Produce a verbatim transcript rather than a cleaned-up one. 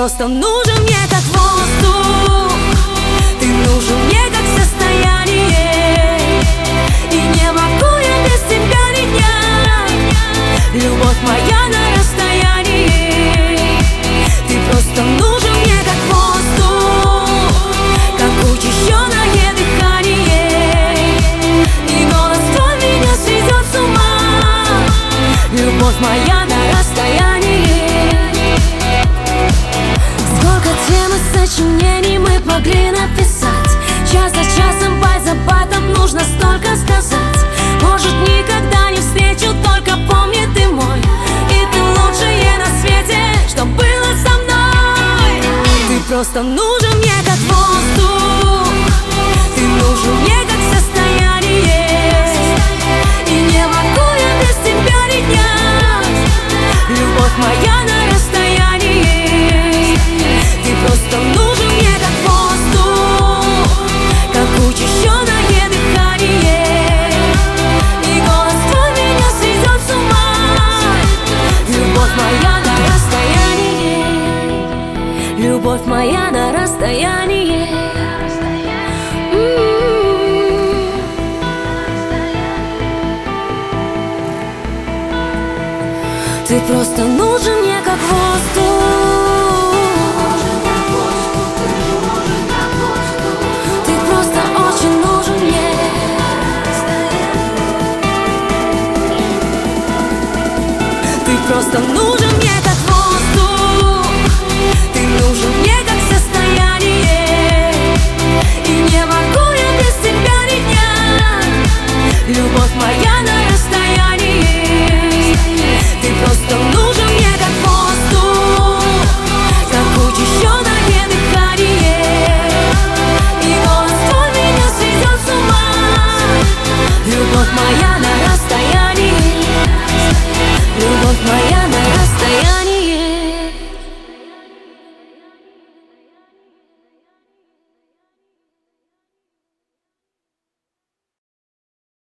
просто нужен мне как воздух, ты нужен мне как состояние, и не могу я без тебя ни дня. Любовь моя на расстоянии, ты просто нужен мне как воздух, как учащенное дыхание, и голос твой меня сведет с ума. Любовь моя на расстоянии. Сколько тем и сочинений мы могли написать, час за часом, байт за байтом нужно столько сказать. Может, никогда не встречу, только помни, ты мой, и ты лучшее на свете, что было со мной. Ты просто нужен мне как воздух, ты нужен мне как состояние, и не могу я без тебя ни дня. Любовь моя на расстоянии, ты просто нужен мне как воздух, как учащенное дыхание, и голос твой меня сведет с ума. Любовь моя на расстоянии, любовь моя на расстоянии. М-м-м. Ты просто нужен мне как воздух, ты просто очень нужен мне. Ты просто нужен.